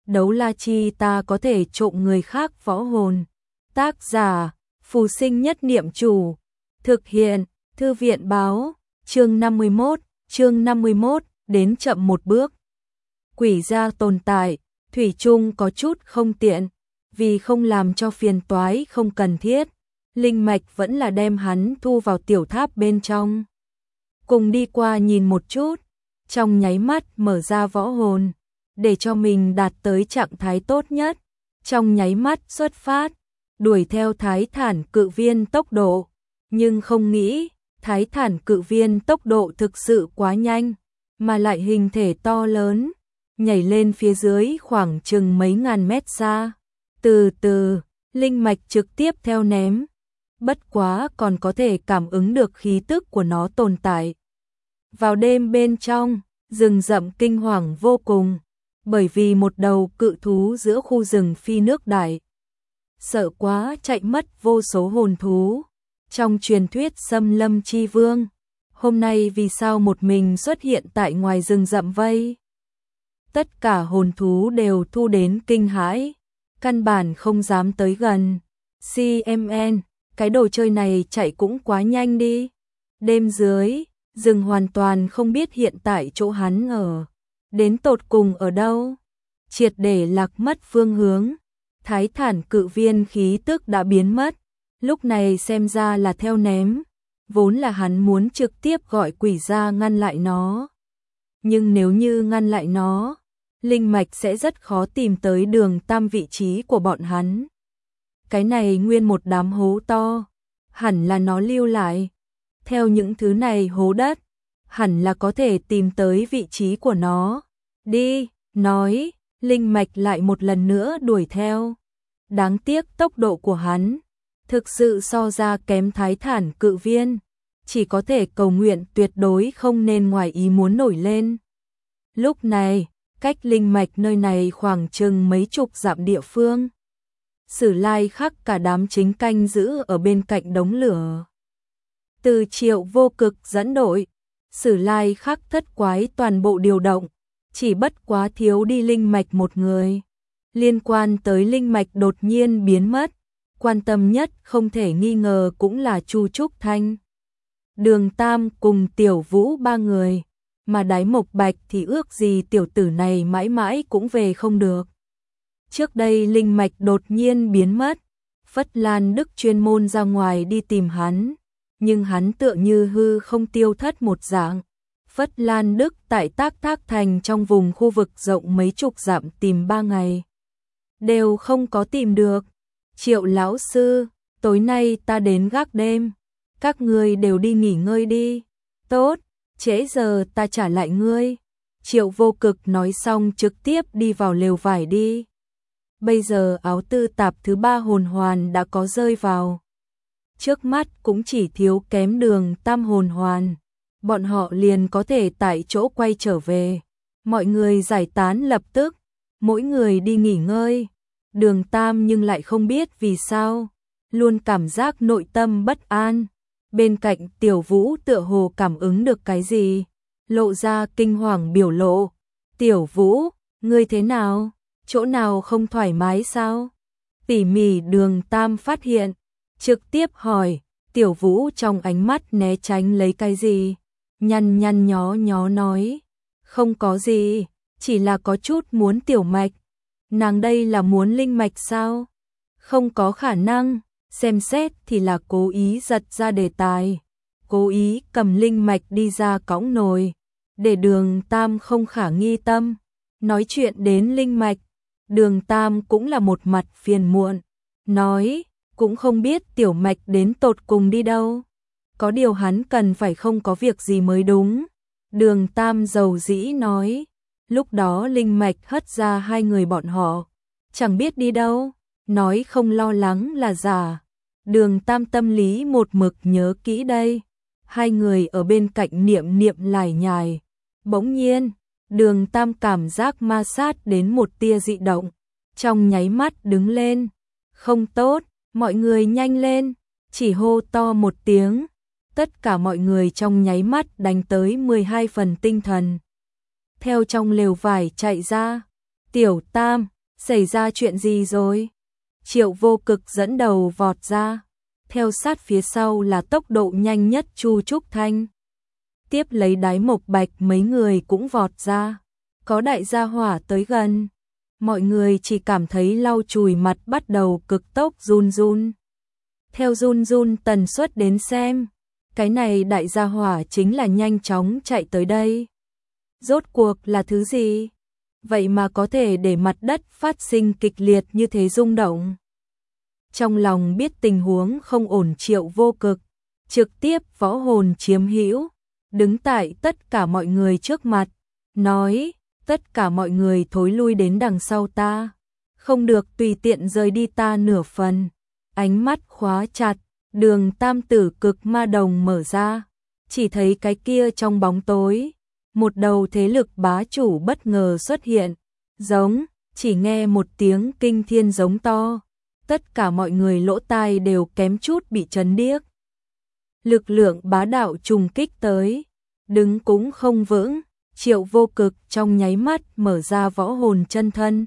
đấu la chi ta có thể trộm người khác võ hồn. Tác giả, Phù Sinh Nhất Niệm Chủ. Thực hiện, Thư viện báo, chương 51, đến chậm một bước. Quỷ gia tồn tại, thủy chung có chút không tiện, vì không làm cho phiền toái không cần thiết. Linh mạch vẫn là đem hắn thu vào tiểu tháp bên trong. Cùng đi qua nhìn một chút, trong nháy mắt mở ra võ hồn, để cho mình đạt tới trạng thái tốt nhất. Trong nháy mắt xuất phát, đuổi theo Thái Thản Cự Viên tốc độ. Nhưng không nghĩ, Thái Thản Cự Viên tốc độ thực sự quá nhanh, mà lại hình thể to lớn, nhảy lên phía dưới khoảng chừng mấy ngàn mét xa. Từ từ, linh mạch trực tiếp theo ném. Bất quá còn có thể cảm ứng được khí tức của nó tồn tại. Vào đêm bên trong, rừng rậm kinh hoàng vô cùng, bởi vì một đầu cự thú giữa khu rừng phi nước đại. Sợ quá chạy mất vô số hồn thú. Trong truyền thuyết Xâm Lâm Chi Vương, hôm nay vì sao một mình xuất hiện tại ngoài rừng rậm vây? Tất cả hồn thú đều thu đến kinh hãi, căn bản không dám tới gần. CMN, cái đồ chơi này chạy cũng quá nhanh đi. Đêm dưới, rừng hoàn toàn không biết hiện tại chỗ hắn ở, đến tột cùng ở đâu. Triệt để lạc mất phương hướng, Thái Thản Cự Viên khí tức đã biến mất. Lúc này xem ra là theo ném, vốn là hắn muốn trực tiếp gọi quỷ ra ngăn lại nó. Nhưng nếu như ngăn lại nó, linh mạch sẽ rất khó tìm tới Đường Tam vị trí của bọn hắn. Cái này nguyên một đám hố to, hẳn là nó lưu lại. Theo những thứ này hố đất, hẳn là có thể tìm tới vị trí của nó. Đi, nói, linh mạch lại một lần nữa đuổi theo. Đáng tiếc tốc độ của hắn thực sự so ra kém Thái Thản Cự Viên, chỉ có thể cầu nguyện tuyệt đối không nên ngoài ý muốn nổi lên. Lúc này, cách linh mạch nơi này khoảng chừng mấy chục dặm địa phương. Sử Lai Khắc cả đám chính canh giữ ở bên cạnh đống lửa. Từ Triệu Vô Cực dẫn đội, Sử Lai Khắc thất quái toàn bộ điều động, chỉ bất quá thiếu đi linh mạch một người. Liên quan tới linh mạch đột nhiên biến mất, quan tâm nhất không thể nghi ngờ cũng là Chu Trúc Thanh, Đường Tam cùng Tiểu Vũ ba người, mà Đái Mộc Bạch thì ước gì tiểu tử này mãi mãi cũng về không được. Trước đây linh mạch đột nhiên biến mất, Phất Lan Đức chuyên môn ra ngoài đi tìm hắn, nhưng hắn tựa như hư không tiêu thất một dạng. Phất Lan Đức tại Tác Thác Thành trong vùng khu vực rộng mấy chục dặm tìm 3 ngày, đều không có tìm được. Triệu lão sư, tối nay ta đến gác đêm, các ngươi đều đi nghỉ ngơi đi. Tốt, trễ giờ ta trả lại ngươi. Triệu Vô Cực nói xong trực tiếp đi vào lều vải đi. Bây giờ áo tư tạp thứ 3 hồn hoàn đã có rơi vào. Trước mắt cũng chỉ thiếu kém Đường Tam hồn hoàn, bọn họ liền có thể tại chỗ quay trở về. Mọi người giải tán lập tức, mỗi người đi nghỉ ngơi. Đường Tam nhưng lại không biết vì sao, luôn cảm giác nội tâm bất an. Bên cạnh Tiểu Vũ tựa hồ cảm ứng được cái gì, lộ ra kinh hoàng biểu lộ. Tiểu Vũ, ngươi thế nào? Chỗ nào không thoải mái sao? Tỉ mỉ Đường Tam phát hiện, trực tiếp hỏi. Tiểu Vũ trong ánh mắt né tránh lấy cái gì, nhăn nhăn nhó nhó nói, không có gì, chỉ là có chút muốn tiểu mạch. Nàng đây là muốn linh mạch sao? Không có khả năng, xem xét thì là cố ý giật ra đề tài, cố ý cầm linh mạch đi ra cõng nồi, để Đường Tam không khả nghi tâm. Nói chuyện đến linh mạch, Đường Tam cũng là một mặt phiền muộn, nói, cũng không biết tiểu mạch đến tột cùng đi đâu. Có điều hắn cần phải không có việc gì mới đúng. Đường Tam dầu dĩ nói, lúc đó linh mạch hất ra 2 người bọn họ, chẳng biết đi đâu, nói không lo lắng là giả. Đường Tam tâm lý một mực nhớ kỹ đây. 2 người ở bên cạnh niệm niệm lải nhải. Bỗng nhiên, Đường Tam cảm giác ma sát đến một tia dị động, trong nháy mắt đứng lên. Không tốt, mọi người nhanh lên, chỉ hô to một tiếng. Tất cả mọi người trong nháy mắt đánh tới 12 phần tinh thần. Theo trong lều vải chạy ra, Tiểu Tam, Xảy ra chuyện gì rồi? Triệu Vô Cực dẫn đầu vọt ra, theo sát phía sau là tốc độ nhanh nhất Chu Trúc Thanh. Tiếp lấy Đái Mộc Bạch mấy người cũng vọt ra, có đại gia hỏa tới gần. Mọi người chỉ cảm thấy lau chùi mặt bắt đầu cực tốc run run. Theo run run tần suất đến xem, cái này đại gia hỏa chính là nhanh chóng chạy tới đây. Rốt cuộc là thứ gì? Vậy mà có thể để mặt đất phát sinh kịch liệt như thế rung động. Trong lòng biết tình huống không ổn Triệu Vô Cực, trực tiếp võ hồn chiếm hữu, đứng tại tất cả mọi người trước mặt, nói, tất cả mọi người thối lui đến đằng sau ta, không được tùy tiện rời đi ta nửa phần. Ánh mắt khóa chặt, đường tam tử cực ma đồng mở ra, chỉ thấy cái kia trong bóng tối, một đầu thế lực bá chủ bất ngờ xuất hiện, giống, chỉ nghe một tiếng kinh thiên giống to, tất cả mọi người lỗ tai đều kém chút bị chấn điếc. Lực lượng bá đạo trùng kích tới, đứng cũng không vững, Triệu Vô Cực trong nháy mắt mở ra võ hồn chân thân,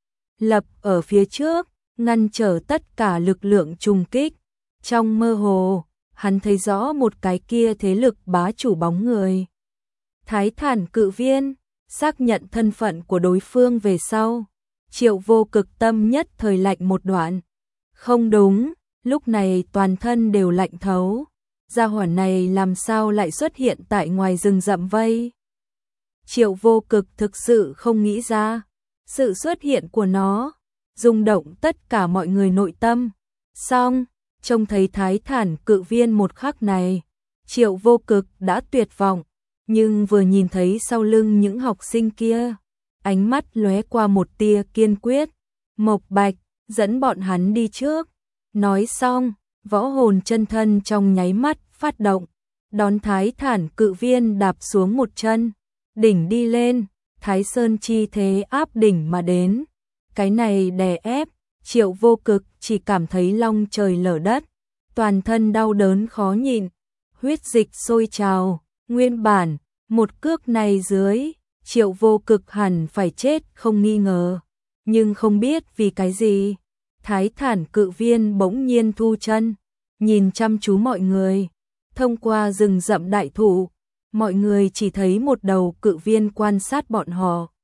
lập ở phía trước, ngăn trở tất cả lực lượng trùng kích. Trong mơ hồ, hắn thấy rõ một cái kia thế lực bá chủ bóng người. Thái Thản Cự Viên, xác nhận thân phận của đối phương về sau, Triệu Vô Cực tâm nhất thời lạnh một đoạn. Không đúng, lúc này toàn thân đều lạnh thấu. Gia hỏa này làm sao lại xuất hiện tại ngoài rừng rậm vây? Triệu Vô Cực thực sự không nghĩ ra, sự xuất hiện của nó rung động tất cả mọi người nội tâm. Xong, trông thấy Thái Thản Cự Viên một khắc này, Triệu Vô Cực đã tuyệt vọng, nhưng vừa nhìn thấy sau lưng những học sinh kia, ánh mắt lóe qua một tia kiên quyết. Mộc Bạch, dẫn bọn hắn đi trước. Nói xong, võ hồn chân thân trong nháy mắt phát động, đón Thái Thản Cự Viên đạp xuống một chân, đỉnh đi lên, Thái Sơn chi thế áp đỉnh mà đến. Cái này đè ép, Triệu Vô Cực chỉ cảm thấy long trời lở đất, toàn thân đau đớn khó nhịn, huyết dịch sôi trào. Nguyên bản, một cước này dưới, Triệu Vô Cực hẳn phải chết không nghi ngờ, nhưng không biết vì cái gì, Thái Thản Cự Viên bỗng nhiên thu chân, nhìn chăm chú mọi người. Thông qua rừng rậm đại thụ, mọi người chỉ thấy một đầu cự viên quan sát bọn họ.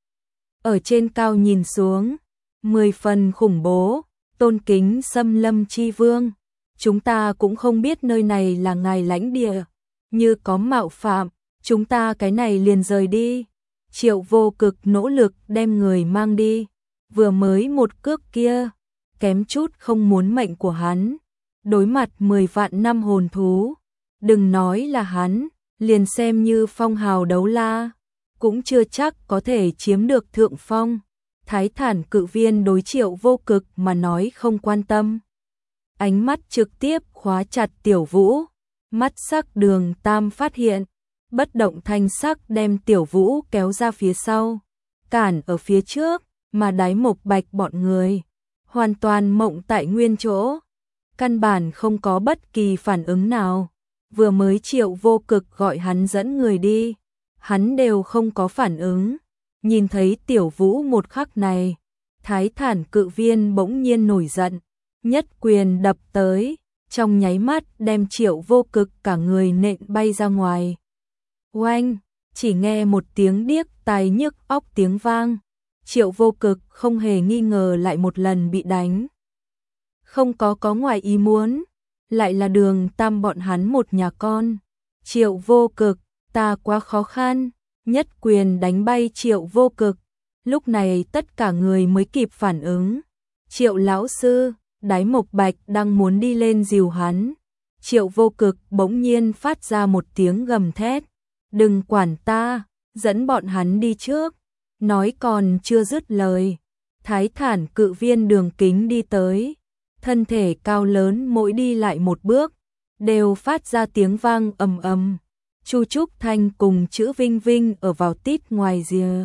Ở trên cao nhìn xuống, 10 phần khủng bố, tôn kính Xâm Lâm Chi Vương. Chúng ta cũng không biết nơi này là ngài lãnh địa, như có mạo phạm, chúng ta cái này liền rời đi. Triệu Vô Cực nỗ lực đem người mang đi, vừa mới một cước kia, kém chút không muốn mệnh của hắn. Đối mặt 10 vạn năm hồn thú, đừng nói là hắn, liền xem như phong hào đấu la, cũng chưa chắc có thể chiếm được thượng phong. Thái Thản Cự Viên đối Triệu Vô Cực mà nói không quan tâm. Ánh mắt trực tiếp khóa chặt Tiểu Vũ, mắt sắc Đường Tam phát hiện, bất động thanh sắc đem Tiểu Vũ kéo ra phía sau, cản ở phía trước, mà Đái Mộc Bạch bọn người hoàn toàn mộng tại nguyên chỗ, căn bản không có bất kỳ phản ứng nào. Vừa mới Triệu Vô Cực gọi hắn dẫn người đi, hắn đều không có phản ứng. Nhìn thấy Tiểu Vũ một khắc này, Thái Thản Cự Viên bỗng nhiên nổi giận, nhất quyền đập tới, trong nháy mắt đem Triệu Vô Cực cả người nện bay ra ngoài. Oanh, chỉ nghe một tiếng điếc tai nhức óc tiếng vang, Triệu Vô Cực không hề nghi ngờ lại một lần bị đánh. Không có ngoài ý muốn, lại là Đường Tam bọn hắn một nhà con. Triệu Vô Cực, ta quá khó khăn, nhất quyền đánh bay Triệu Vô Cực. Lúc này tất cả người mới kịp phản ứng. Triệu lão sư, Đái Mộc Bạch đang muốn đi lên dìu hắn. Triệu Vô Cực bỗng nhiên phát ra một tiếng gầm thét. Đừng quản ta, dẫn bọn hắn đi trước. Nói còn chưa dứt lời, Thái Thản Cự Viên Đường Kính đi tới. Thân thể cao lớn mỗi đi lại một bước, đều phát ra tiếng vang ầm ầm. Chu Trúc Thanh cùng chữ Vinh Vinh ở vào tít ngoài rìa,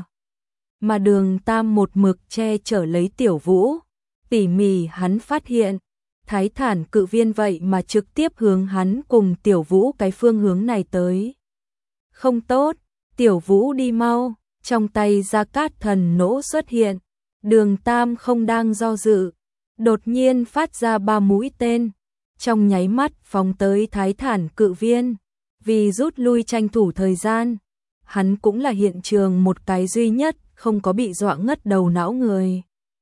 mà Đường Tam một mực che chở lấy Tiểu Vũ. Tỉ mỉ hắn phát hiện, Thái Thản Cự Viên vậy mà trực tiếp hướng hắn cùng Tiểu Vũ cái phương hướng này tới. Không tốt, Tiểu Vũ đi mau, trong tay Gia Cát Thần Nỗ xuất hiện, Đường Tam không đang do dự, đột nhiên phát ra 3 mũi tên, trong nháy mắt phóng tới Thái Thản Cự Viên. Vì rút lui tranh thủ thời gian, hắn cũng là hiện trường một cái duy nhất không có bị dọa ngất đầu não người.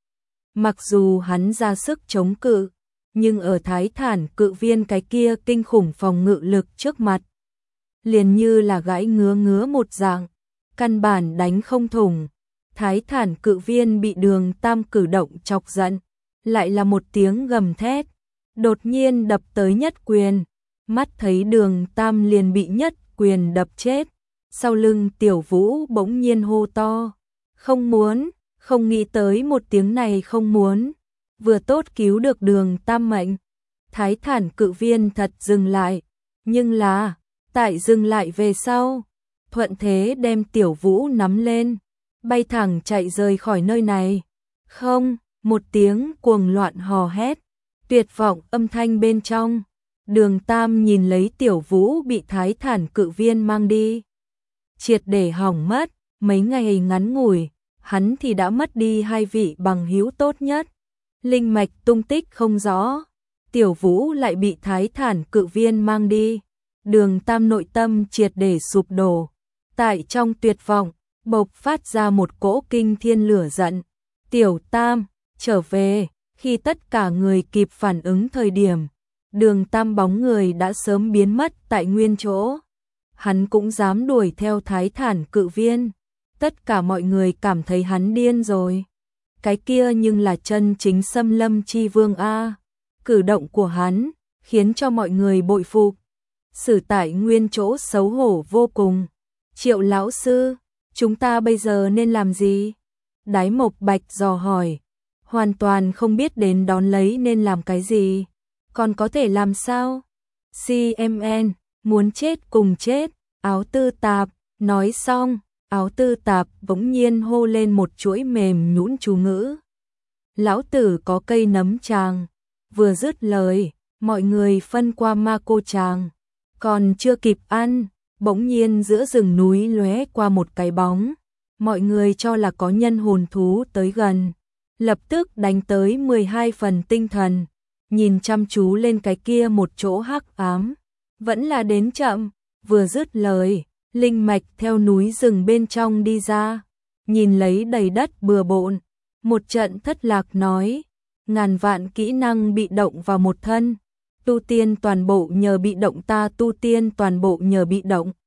Mặc dù hắn ra sức chống cự, nhưng ở Thái Thản Cự Viên cái kia kinh khủng phòng ngự lực trước mặt, liền như là gãi ngứa một dạng, căn bản đánh không thủng. Thái Thản Cự Viên bị Đường Tam cử động chọc giận, lại là một tiếng gầm thét, đột nhiên đập tới nhất quyền, mắt thấy Đường Tam liền bị nhất quyền đập chết. Sau lưng Tiểu Vũ bỗng nhiên hô to, không muốn, không nghĩ tới một tiếng này không muốn, vừa tốt cứu được Đường Tam mệnh. Thái Thản Cự Viên thật dừng lại, nhưng là, tại dừng lại về sau, thuận thế đem Tiểu Vũ nắm lên, bay thẳng chạy rời khỏi nơi này. Không, một tiếng cuồng loạn hò hét, tuyệt vọng âm thanh bên trong. Đường Tam nhìn lấy Tiểu Vũ bị Thái Thản Cự Viên mang đi, triệt để hỏng mất. Mấy ngày ngắn ngủi, hắn thì đã mất đi 2 vị bằng hữu tốt nhất, linh mạch tung tích không rõ. Tiểu Vũ lại bị Thái Thản Cự Viên mang đi, Đường Tam nội tâm triệt để sụp đổ, tại trong tuyệt vọng bộc phát ra một cỗ kinh thiên lửa giận. Tiểu Tam, trở về. Khi tất cả người kịp phản ứng thời điểm, Đường Tam bóng người đã sớm biến mất tại nguyên chỗ. Hắn cũng dám đuổi theo Thái Thản Cự Viên. Tất cả mọi người cảm thấy hắn điên rồi. Cái kia nhưng là chân chính Xâm Lâm Chi Vương a. Cử động của hắn khiến cho mọi người bội phục. Xử tại nguyên chỗ xấu hổ vô cùng. Triệu lão sư, chúng ta bây giờ nên làm gì? Đái Mộc Bạch dò hỏi, hoàn toàn không biết đến đón lấy nên làm cái gì. Còn có thể làm sao? CMN, muốn chết cùng chết. Áo Tư Tạp, nói xong, Áo Tư Tạp bỗng nhiên hô lên một chuỗi mềm nhũn chú ngữ. Lão tử có cây nấm tràng. Vừa dứt lời, mọi người phân qua ma cô tràng. Còn chưa kịp ăn, bỗng nhiên giữa rừng núi lóe qua một cái bóng. Mọi người cho là có nhân hồn thú tới gần, lập tức đánh tới 12 phần tinh thần, nhìn chăm chú lên cái kia một chỗ hắc ám. Vẫn là đến chậm, vừa dứt lời, linh mạch theo núi rừng bên trong đi ra, nhìn lấy đầy đất bừa bộn, một trận thất lạc nói, ngàn vạn kỹ năng bị động vào một thân, tu tiên toàn bộ nhờ bị động, ta tu tiên toàn bộ nhờ bị động.